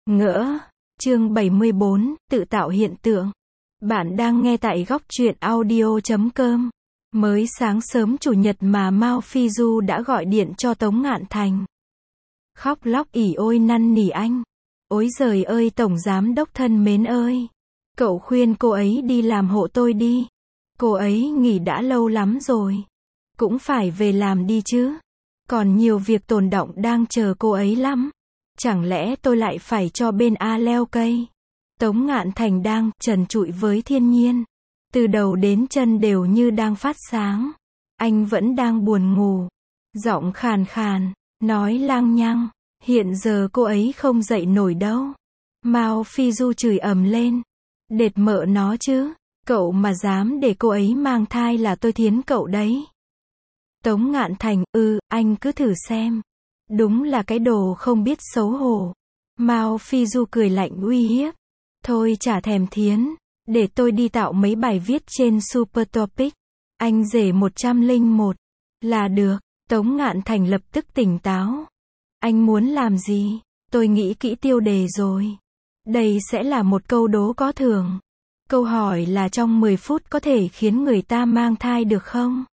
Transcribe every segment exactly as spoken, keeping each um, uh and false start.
Ngỡ. Chương bảy mươi bốn, tự tạo hiện tượng. Bạn đang nghe tại góc truyện audio chấm com. Mới sáng sớm chủ nhật mà Mao Phi Du đã gọi điện cho Tống Ngạn Thành. Khóc lóc ỉ ôi năn nỉ anh. Ôi giời ơi Tổng Giám Đốc thân mến ơi. Cậu khuyên cô ấy đi làm hộ tôi đi. Cô ấy nghỉ đã lâu lắm rồi. Cũng phải về làm đi chứ. Còn nhiều việc tồn đọng đang chờ cô ấy lắm. Chẳng lẽ tôi lại phải cho bên A leo cây? Tống Ngạn Thành đang trần trụi với thiên nhiên. Từ đầu đến chân đều như đang phát sáng. Anh vẫn đang buồn ngủ. Giọng khàn khàn, nói lang nhăng. Hiện giờ cô ấy không dậy nổi đâu. Mao Phi Du chửi ầm lên. Đệt mợ nó chứ. Cậu mà dám để cô ấy mang thai là tôi thiến cậu đấy. Tống Ngạn Thành, ừ, anh cứ thử xem. Đúng là cái đồ không biết xấu hổ. Mao Phi Du cười lạnh uy hiếp. Thôi chả thèm thiến. Để tôi đi tạo mấy bài viết trên Super Topic. Anh rể một trăm lẻ một. Là được. Tống Ngạn Thành lập tức tỉnh táo. Anh muốn làm gì? Tôi nghĩ kỹ tiêu đề rồi. Đây sẽ là một câu đố có thưởng. Câu hỏi là trong mười phút có thể khiến người ta mang thai được không?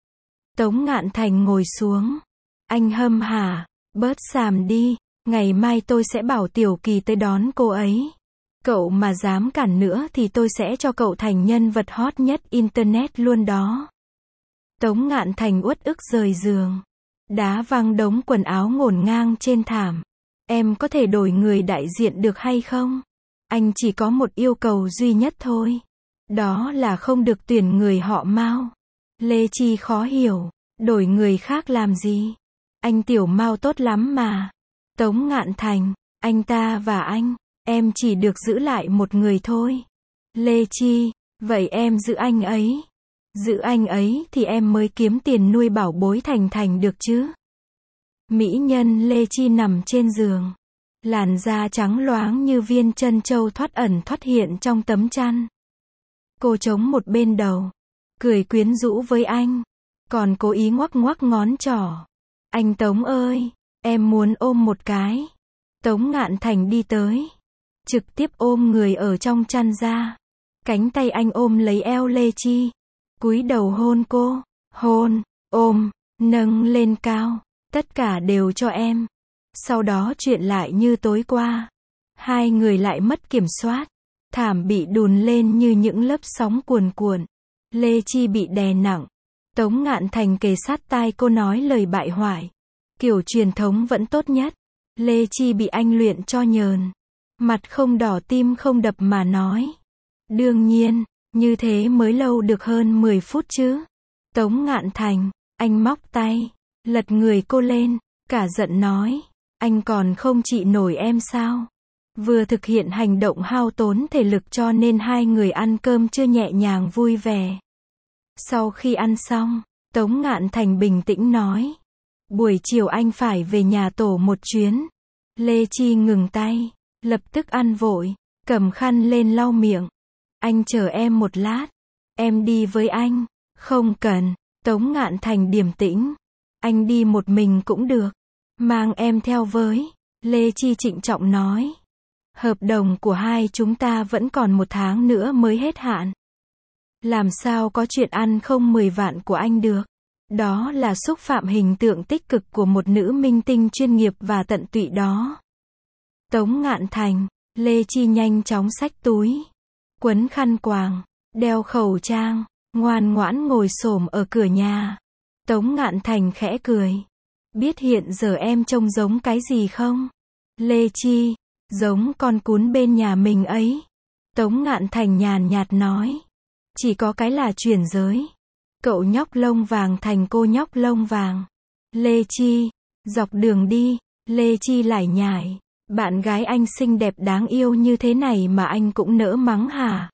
Tống Ngạn Thành ngồi xuống. Anh hâm hả. Bớt xàm đi. Ngày mai tôi sẽ bảo Tiểu Kỳ tới đón cô ấy. Cậu mà dám cản nữa thì tôi sẽ cho cậu thành nhân vật hot nhất Internet luôn đó. Tống Ngạn Thành uất ức rời giường. Đá văng đống quần áo ngổn ngang trên thảm. Em có thể đổi người đại diện được hay không? Anh chỉ có một yêu cầu duy nhất thôi. Đó là không được tuyển người họ Mao. Lê Chi khó hiểu. Đổi người khác làm gì? Anh Tiểu Mao tốt lắm mà. Tống Ngạn Thành, anh ta và anh, em chỉ được giữ lại một người thôi. Lê Chi, vậy em giữ anh ấy. Giữ anh ấy thì em mới kiếm tiền nuôi bảo bối Thành Thành được chứ. Mỹ nhân Lê Chi nằm trên giường. Làn da trắng loáng như viên trân châu thoát ẩn thoát hiện trong tấm chăn. Cô chống một bên đầu. Cười quyến rũ với anh. Còn cố ý ngoắc ngoắc ngón trỏ. Anh Tống ơi, em muốn ôm một cái. Tống Ngạn Thành đi tới. Trực tiếp ôm người ở trong chăn ra. Cánh tay anh ôm lấy eo Lê Chi. Cúi đầu hôn cô. Hôn, ôm, nâng lên cao. Tất cả đều cho em. Sau đó chuyện lại như tối qua. Hai người lại mất kiểm soát. Thảm bị đùn lên như những lớp sóng cuồn cuộn. Lê Chi bị đè nặng. Tống Ngạn Thành kề sát tai cô nói lời bại hoại. Kiểu truyền thống vẫn tốt nhất. Lê Chi bị anh luyện cho nhờn. Mặt không đỏ tim không đập mà nói. Đương nhiên, như thế mới lâu được hơn mười phút chứ. Tống Ngạn Thành, anh móc tay, lật người cô lên, cả giận nói. Anh còn không trị nổi em sao? Vừa thực hiện hành động hao tốn thể lực cho nên hai người ăn cơm chưa nhẹ nhàng vui vẻ. Sau khi ăn xong, Tống Ngạn Thành bình tĩnh nói. Buổi chiều anh phải về nhà tổ một chuyến. Lê Chi ngừng tay, lập tức ăn vội, cầm khăn lên lau miệng. Anh chờ em một lát. Em đi với anh. Không cần. Tống Ngạn Thành điềm tĩnh. Anh đi một mình cũng được. Mang em theo với. Lê Chi trịnh trọng nói. Hợp đồng của hai chúng ta vẫn còn một tháng nữa mới hết hạn. Làm sao có chuyện ăn không mười vạn của anh được. Đó là xúc phạm hình tượng tích cực của một nữ minh tinh chuyên nghiệp và tận tụy đó. Tống Ngạn Thành, Lê Chi nhanh chóng xách túi. Quấn khăn quàng, đeo khẩu trang, ngoan ngoãn ngồi xổm ở cửa nhà. Tống Ngạn Thành khẽ cười. Biết hiện giờ em trông giống cái gì không? Lê Chi, giống con cún bên nhà mình ấy. Tống Ngạn Thành nhàn nhạt nói. Chỉ có cái là chuyển giới. Cậu nhóc lông vàng thành cô nhóc lông vàng. Lê Chi, dọc đường đi, Lê Chi lải nhải. Bạn gái anh xinh đẹp đáng yêu như thế này mà anh cũng nỡ mắng hả?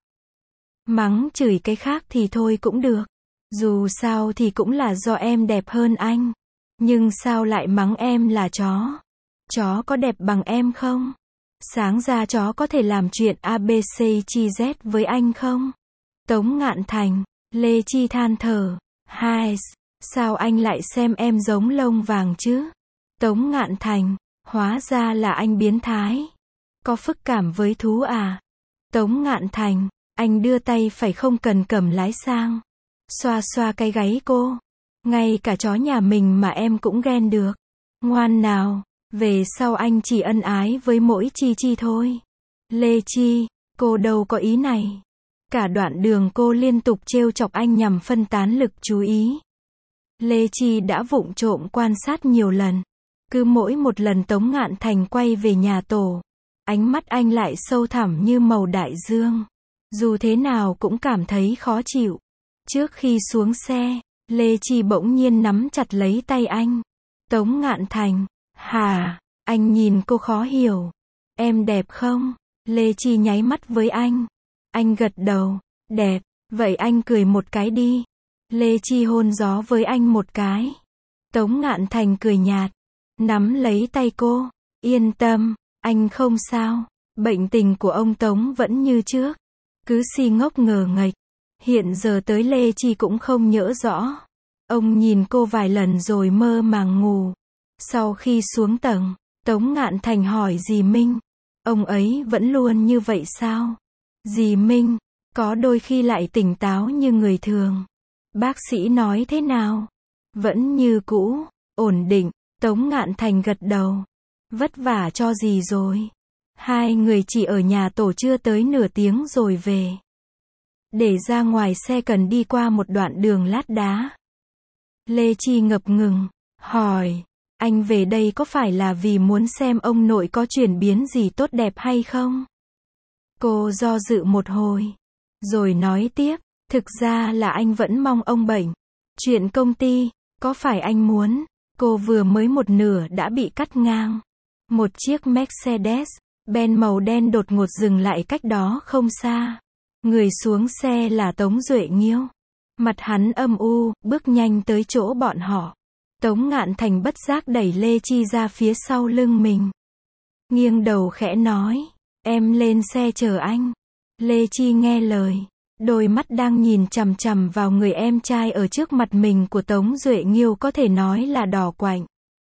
Mắng chửi cái khác thì thôi cũng được. Dù sao thì cũng là do em đẹp hơn anh. Nhưng sao lại mắng em là chó? Chó có đẹp bằng em không? Sáng ra chó có thể làm chuyện a bê xê chi dét với anh không? Tống Ngạn Thành, Lê Chi than thở. Hai, sao anh lại xem em giống lông vàng chứ? Tống Ngạn Thành, hóa ra là anh biến thái. Có phức cảm với thú à? Tống Ngạn Thành, anh đưa tay phải không cần cầm lái sang. Xoa xoa cái gáy cô. Ngay cả chó nhà mình mà em cũng ghen được. Ngoan nào, về sau anh chỉ ân ái với mỗi Chi Chi thôi. Lê Chi, cô đâu có ý này. Cả đoạn đường cô liên tục trêu chọc anh nhằm phân tán lực chú ý. Lê Chi đã vụng trộm quan sát nhiều lần. Cứ mỗi một lần Tống Ngạn Thành quay về nhà tổ, ánh mắt anh lại sâu thẳm như màu đại dương. Dù thế nào cũng cảm thấy khó chịu. Trước khi xuống xe, Lê Chi bỗng nhiên nắm chặt lấy tay anh. Tống Ngạn Thành, hả? Anh nhìn cô khó hiểu. Em đẹp không? Lê Chi nháy mắt với anh. Anh gật đầu, đẹp, vậy anh cười một cái đi. Lê Chi hôn gió với anh một cái. Tống Ngạn Thành cười nhạt, nắm lấy tay cô. Yên tâm, anh không sao. Bệnh tình của ông Tống vẫn như trước. Cứ si ngốc ngờ nghệch. Hiện giờ tới Lê Chi cũng không nhớ rõ. Ông nhìn cô vài lần rồi mơ màng ngủ. Sau khi xuống tầng, Tống Ngạn Thành hỏi dì Minh. Ông ấy vẫn luôn như vậy sao? Dì Minh, có đôi khi lại tỉnh táo như người thường. Bác sĩ nói thế nào? Vẫn như cũ, ổn định. Tống Ngạn Thành gật đầu. Vất vả cho dì rồi. Hai người chỉ ở nhà tổ chưa tới nửa tiếng rồi về. Để ra ngoài xe cần đi qua một đoạn đường lát đá. Lê Chi ngập ngừng, hỏi, anh về đây có phải là vì muốn xem ông nội có chuyển biến gì tốt đẹp hay không? Cô do dự một hồi, rồi nói tiếp, thực ra là anh vẫn mong ông bệnh. Chuyện công ty, có phải anh muốn? Cô vừa mới một nửa đã bị cắt ngang. Một chiếc Mercedes-Benz màu đen đột ngột dừng lại cách đó không xa. Người xuống xe là Tống Duệ Nghiêu. Mặt hắn âm u, bước nhanh tới chỗ bọn họ. Tống Ngạn Thành bất giác đẩy Lê Chi ra phía sau lưng mình. Nghiêng đầu khẽ nói, em lên xe chờ anh. Lê Chi nghe lời. Đôi mắt đang nhìn chằm chằm vào người em trai ở trước mặt mình của Tống Duệ Nghiêu có thể nói là đỏ quạnh.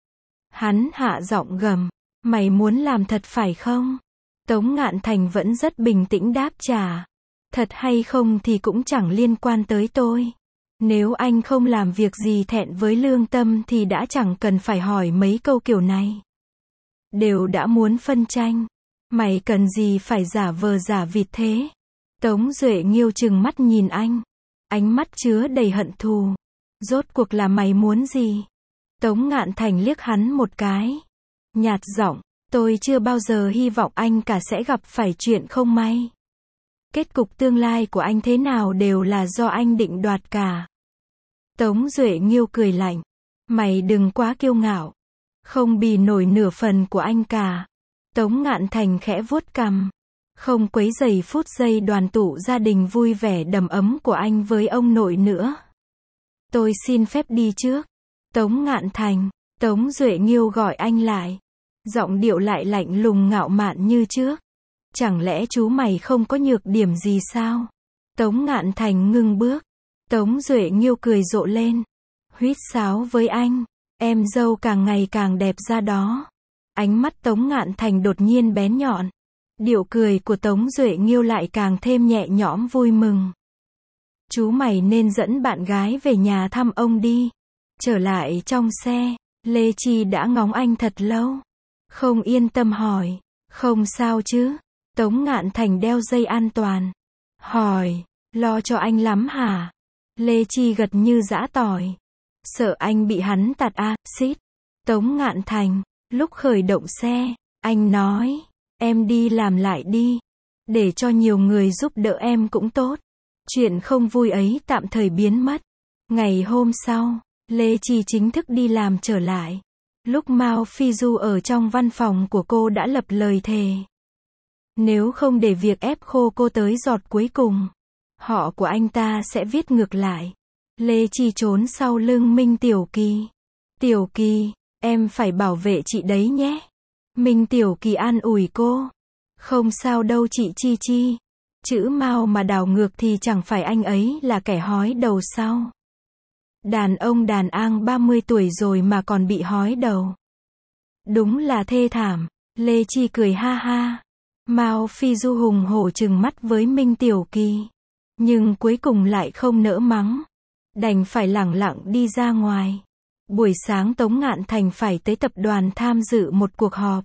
Hắn hạ giọng gầm, mày muốn làm thật phải không? Tống Ngạn Thành vẫn rất bình tĩnh đáp trả. Thật hay không thì cũng chẳng liên quan tới tôi. Nếu anh không làm việc gì thẹn với lương tâm thì đã chẳng cần phải hỏi mấy câu kiểu này. Đều đã muốn phân tranh. Mày cần gì phải giả vờ giả vịt thế? Tống Duệ Nghiêu trừng mắt nhìn anh. Ánh mắt chứa đầy hận thù. Rốt cuộc là mày muốn gì? Tống Ngạn Thành liếc hắn một cái. Nhạt giọng, tôi chưa bao giờ hy vọng anh cả sẽ gặp phải chuyện không may. Kết cục tương lai của anh thế nào đều là do anh định đoạt cả. Tống Duệ Nghiêu cười lạnh. Mày đừng quá kiêu ngạo. Không bì nổi nửa phần của anh cả. Tống Ngạn Thành khẽ vuốt cằm. Không quấy rầy phút giây đoàn tụ gia đình vui vẻ đầm ấm của anh với ông nội nữa. Tôi xin phép đi trước. Tống Ngạn Thành. Tống Duệ Nghiêu gọi anh lại. Giọng điệu lại lạnh lùng ngạo mạn như trước. Chẳng lẽ chú mày không có nhược điểm gì sao? Tống Ngạn Thành ngưng bước. Tống Duệ Nghiêu cười rộ lên. Huýt sáo với anh. Em dâu càng ngày càng đẹp ra đó. Ánh mắt Tống Ngạn Thành đột nhiên bén nhọn. Điệu cười của Tống Duệ Nghiêu lại càng thêm nhẹ nhõm vui mừng. Chú mày nên dẫn bạn gái về nhà thăm ông đi. Trở lại trong xe, Lê Chi đã ngóng anh thật lâu. Không yên tâm hỏi. Không sao chứ? Tống Ngạn Thành đeo dây an toàn. Hỏi, lo cho anh lắm hả? Lê Chi gật như giã tỏi. Sợ anh bị hắn tạt axit. Tống Ngạn Thành, lúc khởi động xe, anh nói, em đi làm lại đi. Để cho nhiều người giúp đỡ em cũng tốt. Chuyện không vui ấy tạm thời biến mất. Ngày hôm sau, Lê Chi chính thức đi làm trở lại. Lúc Mao Phi Du ở trong văn phòng của cô đã lập lời thề. Nếu không để việc ép khô cô tới giọt cuối cùng, họ của anh ta sẽ viết ngược lại. Lê Chi trốn sau lưng Minh Tiểu Kỳ. Tiểu Kỳ, em phải bảo vệ chị đấy nhé. Minh Tiểu Kỳ an ủi cô. Không sao đâu chị Chi Chi. Chữ Mao mà đảo ngược thì chẳng phải anh ấy là kẻ hói đầu sao? Đàn ông đàn ang ba mươi tuổi rồi mà còn bị hói đầu. Đúng là thê thảm. Lê Chi cười ha ha. Mao Phi Du hùng hổ trừng mắt với Minh Tiểu Kỳ. Nhưng cuối cùng lại không nỡ mắng. Đành phải lẳng lặng đi ra ngoài. Buổi sáng Tống Ngạn Thành phải tới tập đoàn tham dự một cuộc họp.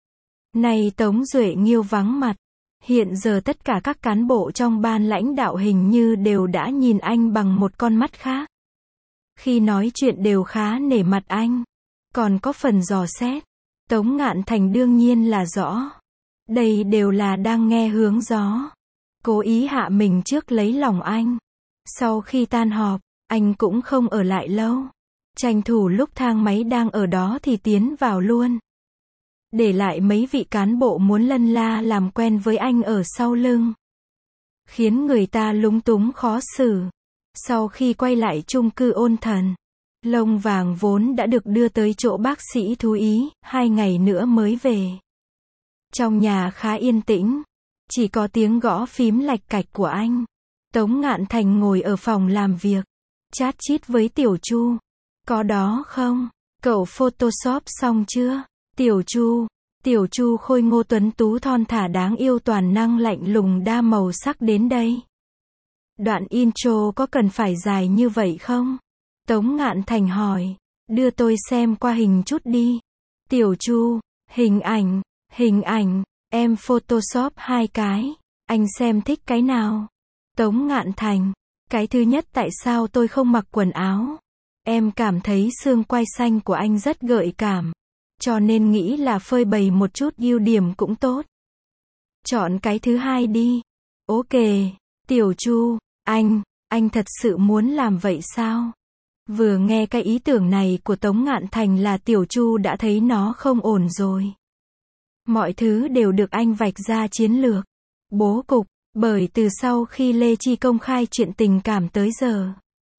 Nay Tống Duệ Nghiêu vắng mặt. Hiện giờ tất cả các cán bộ trong ban lãnh đạo hình như đều đã nhìn anh bằng một con mắt khác. Khi nói chuyện đều khá nể mặt anh. Còn có phần dò xét. Tống Ngạn Thành đương nhiên là rõ. Đây đều là đang nghe hướng gió. Cố ý hạ mình trước lấy lòng anh. Sau khi tan họp, anh cũng không ở lại lâu. Tranh thủ lúc thang máy đang ở đó thì tiến vào luôn. Để lại mấy vị cán bộ muốn lân la làm quen với anh ở sau lưng. Khiến người ta lúng túng khó xử. Sau khi quay lại chung cư Ôn Thần, Lông Vàng vốn đã được đưa tới chỗ bác sĩ thú y, hai ngày nữa mới về. Trong nhà khá yên tĩnh. Chỉ có tiếng gõ phím lạch cạch của anh. Tống Ngạn Thành ngồi ở phòng làm việc. Chat chít với Tiểu Chu. Có đó không? Cậu Photoshop xong chưa? Tiểu Chu. Tiểu Chu khôi ngô tuấn tú thon thả đáng yêu toàn năng lạnh lùng đa màu sắc đến đây. Đoạn intro có cần phải dài như vậy không? Tống Ngạn Thành hỏi. Đưa tôi xem qua hình chút đi. Tiểu Chu. Hình ảnh. Hình ảnh. Em Photoshop hai cái. Anh xem thích cái nào? Tống Ngạn Thành. Cái thứ nhất, tại sao tôi không mặc quần áo? Em cảm thấy xương quai xanh của anh rất gợi cảm. Cho nên nghĩ là phơi bày một chút ưu điểm cũng tốt. Chọn cái thứ hai đi. Ok. Tiểu Chu. Anh, anh thật sự muốn làm vậy sao? Vừa nghe cái ý tưởng này của Tống Ngạn Thành là Tiểu Chu đã thấy nó không ổn rồi. Mọi thứ đều được anh vạch ra chiến lược, bố cục, bởi từ sau khi Lê Chi công khai chuyện tình cảm tới giờ.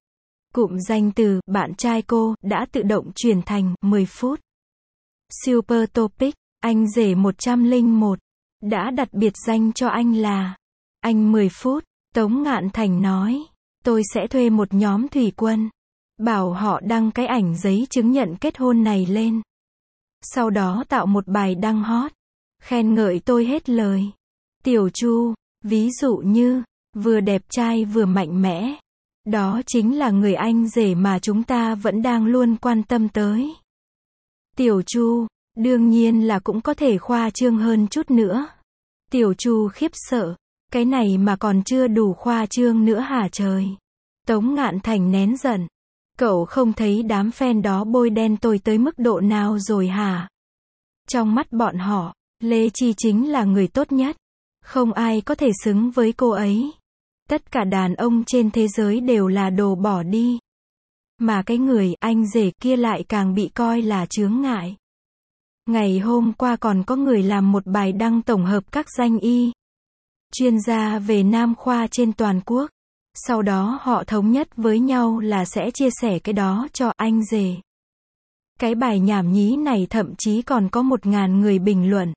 Cụm danh từ, bạn trai cô, đã tự động chuyển thành, mười phút. Super Topic, anh rể một trăm lẻ một, đã đặt biệt danh cho anh là, anh mười phút, Tống Ngạn Thành nói, tôi sẽ thuê một nhóm thủy quân, bảo họ đăng cái ảnh giấy chứng nhận kết hôn này lên. Sau đó tạo một bài đăng hot, khen ngợi tôi hết lời. Tiểu Chu, ví dụ như, vừa đẹp trai vừa mạnh mẽ. Đó chính là người anh rể mà chúng ta vẫn đang luôn quan tâm tới. Tiểu Chu, đương nhiên là cũng có thể khoa trương hơn chút nữa. Tiểu Chu khiếp sợ, cái này mà còn chưa đủ khoa trương nữa hả trời? Tống Ngạn Thành nén giận. Cậu không thấy đám fan đó bôi đen tôi tới mức độ nào rồi hả? Trong mắt bọn họ, Lê Chi chính là người tốt nhất. Không ai có thể xứng với cô ấy. Tất cả đàn ông trên thế giới đều là đồ bỏ đi. Mà cái người anh rể kia lại càng bị coi là chướng ngại. Ngày hôm qua còn có người làm một bài đăng tổng hợp các danh y, chuyên gia về nam khoa trên toàn quốc. Sau đó họ thống nhất với nhau là sẽ chia sẻ cái đó cho anh rể. Cái bài nhảm nhí này thậm chí còn có một ngàn người bình luận.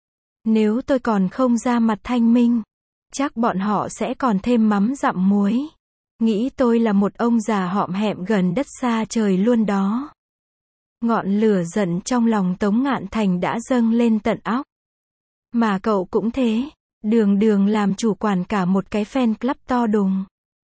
Nếu tôi còn không ra mặt thanh minh, chắc bọn họ sẽ còn thêm mắm dặm muối. Nghĩ tôi là một ông già họm hẹm gần đất xa trời luôn đó. Ngọn lửa giận trong lòng Tống Ngạn Thành đã dâng lên tận óc. Mà cậu cũng thế, đường đường làm chủ quản cả một cái fan club to đùng.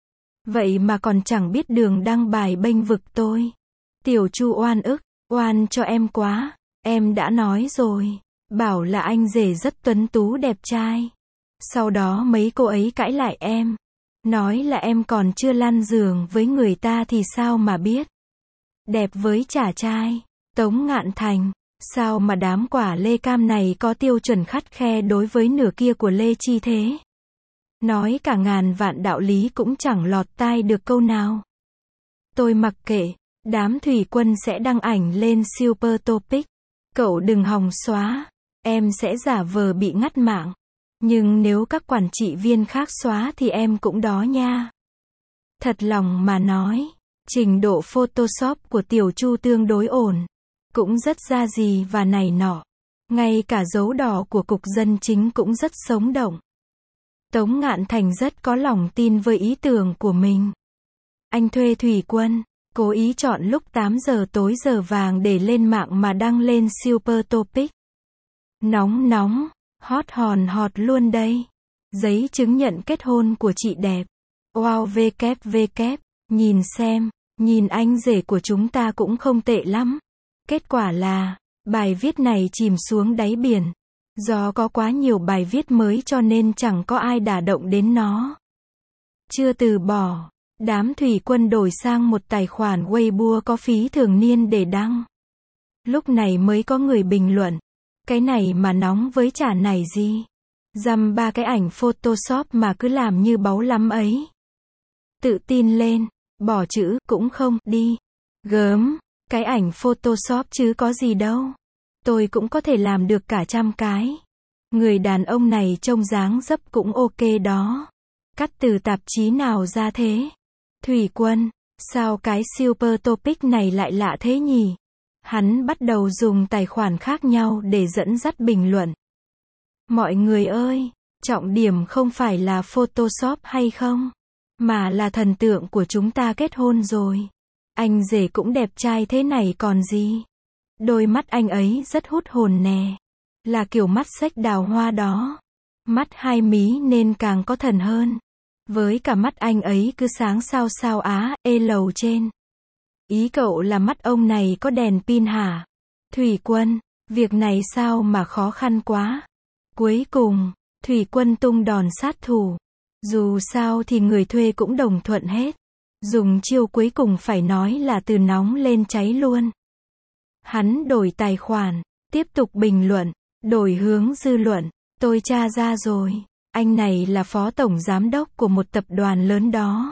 Vậy mà còn chẳng biết đường đăng bài bênh vực tôi. Tiểu Chu oan ức, oan cho em quá, em đã nói rồi, bảo là anh rể rất tuấn tú đẹp trai. Sau đó mấy cô ấy cãi lại em, nói là em còn chưa lăn giường với người ta thì sao mà biết. Đẹp với chả trai. Tống Ngạn Thành, sao mà đám quả lê cam này có tiêu chuẩn khắt khe đối với nửa kia của Lê Chi thế? Nói cả ngàn vạn đạo lý cũng chẳng lọt tai được câu nào. Tôi mặc kệ, đám thủy quân sẽ đăng ảnh lên Super Topic. Cậu đừng hòng xóa, em sẽ giả vờ bị ngắt mạng. Nhưng nếu các quản trị viên khác xóa thì em cũng đó nha. Thật lòng mà nói, trình độ Photoshop của Tiểu Chu tương đối ổn. Cũng rất ra gì và này nọ. Ngay cả dấu đỏ của cục dân chính cũng rất sống động. Tống Ngạn Thành rất có lòng tin với ý tưởng của mình. Anh thuê thủy quân, cố ý chọn lúc tám giờ tối giờ vàng để lên mạng mà đăng lên Super Topic. Nóng nóng, Hot hòn hot luôn đây. Giấy chứng nhận kết hôn của chị đẹp. Wow vê kép vê kép. Nhìn xem, nhìn anh rể của chúng ta cũng không tệ lắm. Kết quả là, bài viết này chìm xuống đáy biển. Do có quá nhiều bài viết mới cho nên chẳng có ai đả động đến nó. Chưa từ bỏ, đám thủy quân đổi sang một tài khoản Weibo có phí thường niên để đăng. Lúc này mới có người bình luận. Cái này mà nóng với chả này gì. Dăm ba cái ảnh Photoshop mà cứ làm như báu lắm ấy. Tự tin lên, bỏ chữ, cũng không, đi. Gớm, cái ảnh Photoshop chứ có gì đâu. Tôi cũng có thể làm được cả trăm cái. Người đàn ông này trông dáng dấp cũng ok đó. Cắt từ tạp chí nào ra thế? Thủy quân, sao cái super topic này lại lạ thế nhỉ? Hắn bắt đầu dùng tài khoản khác nhau để dẫn dắt bình luận. Mọi người ơi, trọng điểm không phải là Photoshop hay không, mà là thần tượng của chúng ta kết hôn rồi. Anh rể cũng đẹp trai thế này còn gì. Đôi mắt anh ấy rất hút hồn nè. Là kiểu mắt xếch đào hoa đó. Mắt hai mí nên càng có thần hơn. Với cả mắt anh ấy cứ sáng sao sao á, ê lầu trên. Ý cậu là mắt ông này có đèn pin hả? Thủy quân, việc này sao mà khó khăn quá. Cuối cùng, Thủy quân tung đòn sát thủ. Dù sao thì người thuê cũng đồng thuận hết. Dùng chiêu cuối cùng phải nói là từ nóng lên cháy luôn. Hắn đổi tài khoản, tiếp tục bình luận, đổi hướng dư luận. Tôi tra ra rồi, anh này là phó tổng giám đốc của một tập đoàn lớn đó.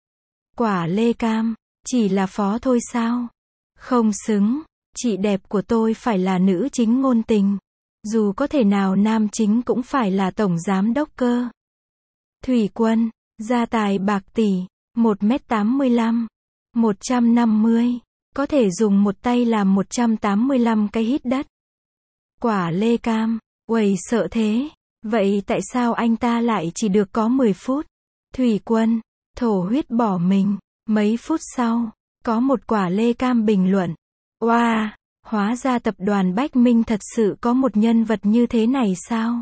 Quả lê cam, chỉ là phó thôi sao? Không xứng, chị đẹp của tôi phải là nữ chính ngôn tình. Dù có thể nào nam chính cũng phải là tổng giám đốc cơ. Thủy quân, gia tài bạc tỷ, một mét tám mươi lăm, một trăm năm mươi, có thể dùng một tay làm một trăm tám mươi lăm cái hít đất. Quả lê cam, uầy sợ thế, vậy tại sao anh ta lại chỉ được có mười phút? Thủy quân, thổ huyết bỏ mình, mấy phút sau, có một quả lê cam bình luận. Wow, hóa ra tập đoàn Bách Minh thật sự có một nhân vật như thế này sao?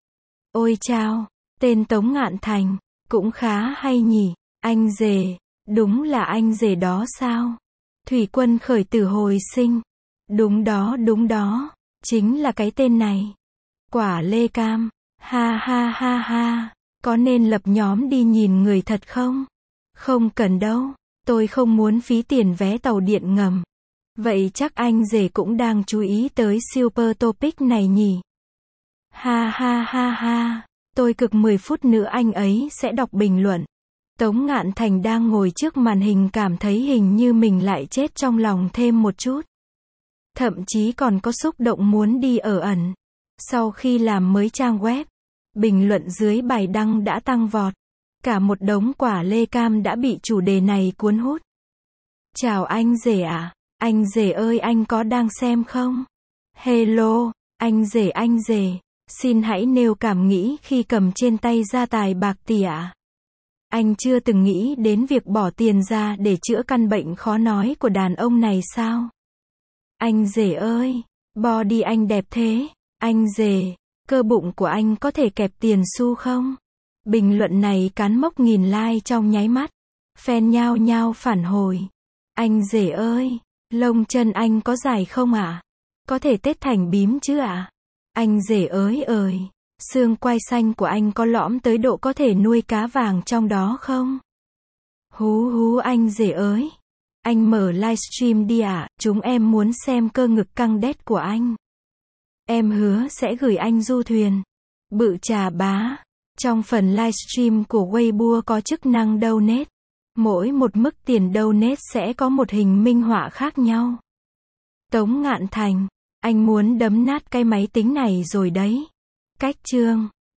Ôi chao, tên Tống Ngạn Thành, cũng khá hay nhỉ, anh rể, đúng là anh rể đó sao? Thủy quân khởi tử hồi sinh. Đúng đó đúng đó, chính là cái tên này. Quả lê cam, ha ha ha ha, có nên lập nhóm đi nhìn người thật không? Không cần đâu, tôi không muốn phí tiền vé tàu điện ngầm. Vậy chắc anh rể cũng đang chú ý tới super topic này nhỉ? Ha ha ha ha, tôi cực mười phút nữa anh ấy sẽ đọc bình luận. Tống Ngạn Thành đang ngồi trước màn hình cảm thấy hình như mình lại chết trong lòng thêm một chút. Thậm chí còn có xúc động muốn đi ở ẩn. Sau khi làm mới trang web, bình luận dưới bài đăng đã tăng vọt. Cả một đống quả lê cam đã bị chủ đề này cuốn hút. Chào anh rể ạ, à? Anh rể ơi anh có đang xem không? Hello, anh rể anh rể, xin hãy nêu cảm nghĩ khi cầm trên tay gia tài bạc tỷ ạ. À? Anh chưa từng nghĩ đến việc bỏ tiền ra để chữa căn bệnh khó nói của đàn ông này sao? Anh rể ơi, body anh đẹp thế, anh rể, cơ bụng của anh có thể kẹp tiền xu không? Bình luận này cán mốc nghìn like trong nháy mắt. Fan nhao nhao phản hồi. Anh rể ơi, lông chân anh có dài không ạ? À? Có thể tết thành bím chứ ạ? À? Anh rể ơi ơi, xương quai xanh của anh có lõm tới độ có thể nuôi cá vàng trong đó không? Hú hú anh rể ơi, anh mở livestream đi ạ, à? Chúng em muốn xem cơ ngực căng đét của anh. Em hứa sẽ gửi anh du thuyền. Bự trà bá. Trong phần livestream của Weibo có chức năng donate. Mỗi một mức tiền donate sẽ có một hình minh họa khác nhau. Tống Ngạn Thành, anh muốn đấm nát cái máy tính này rồi đấy. Cách chương